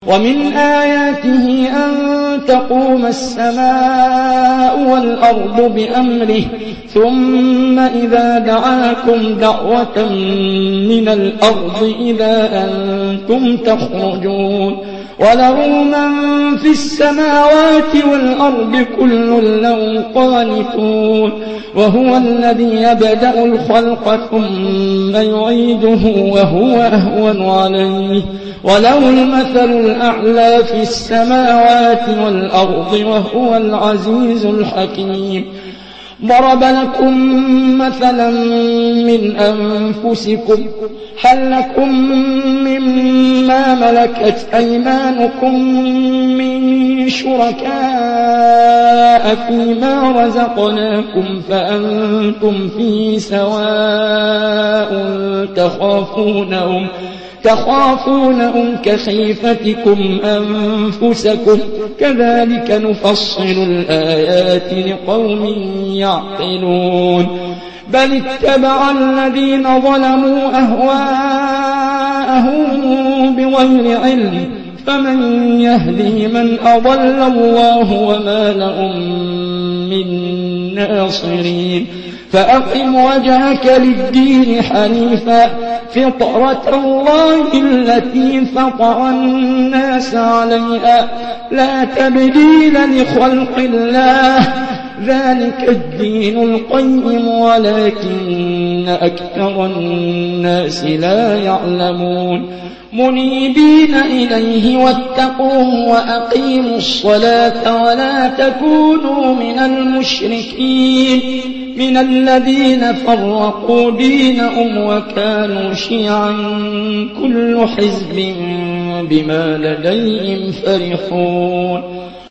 ومن آياته أن تقوم السماء والأرض بأمره ثم إذا دعاكم دعوة من الأرض إذا أنتم تخرجون وله من في السماوات والأرض كل له قانتون وهو الذي يبدأ الخلق ثم يعيده وهو أهون عليه وله المثل الأعلى في السماوات والأرض وهو العزيز الحكيم ضرب لكم مثلا من أنفسكم هل لكم مما ملكت أيمانكم من شركاء فيما رزقناكم فأنتم فيه سواء تخافونهم كخيفتكم أنفسكم كذلك نفصل الآيات لقوم يعقلون بل اتبع الذين ظلموا أهواءهم بغير علم فمن يهدي من أضل الله وما لهم من ناصرين فأقم وجهك للدين حنيفا فطرة الله التي فطر الناس عليها لا تبديل لخلق الله ذلك الدين القيم ولكن أكثر الناس لا يعلمون منيبين إليه واتقوه وأقيموا الصلاة ولا تكونوا من المشركين من الذين فرقوا دينهم وكانوا شيعا كل حزب بما لديهم فرحون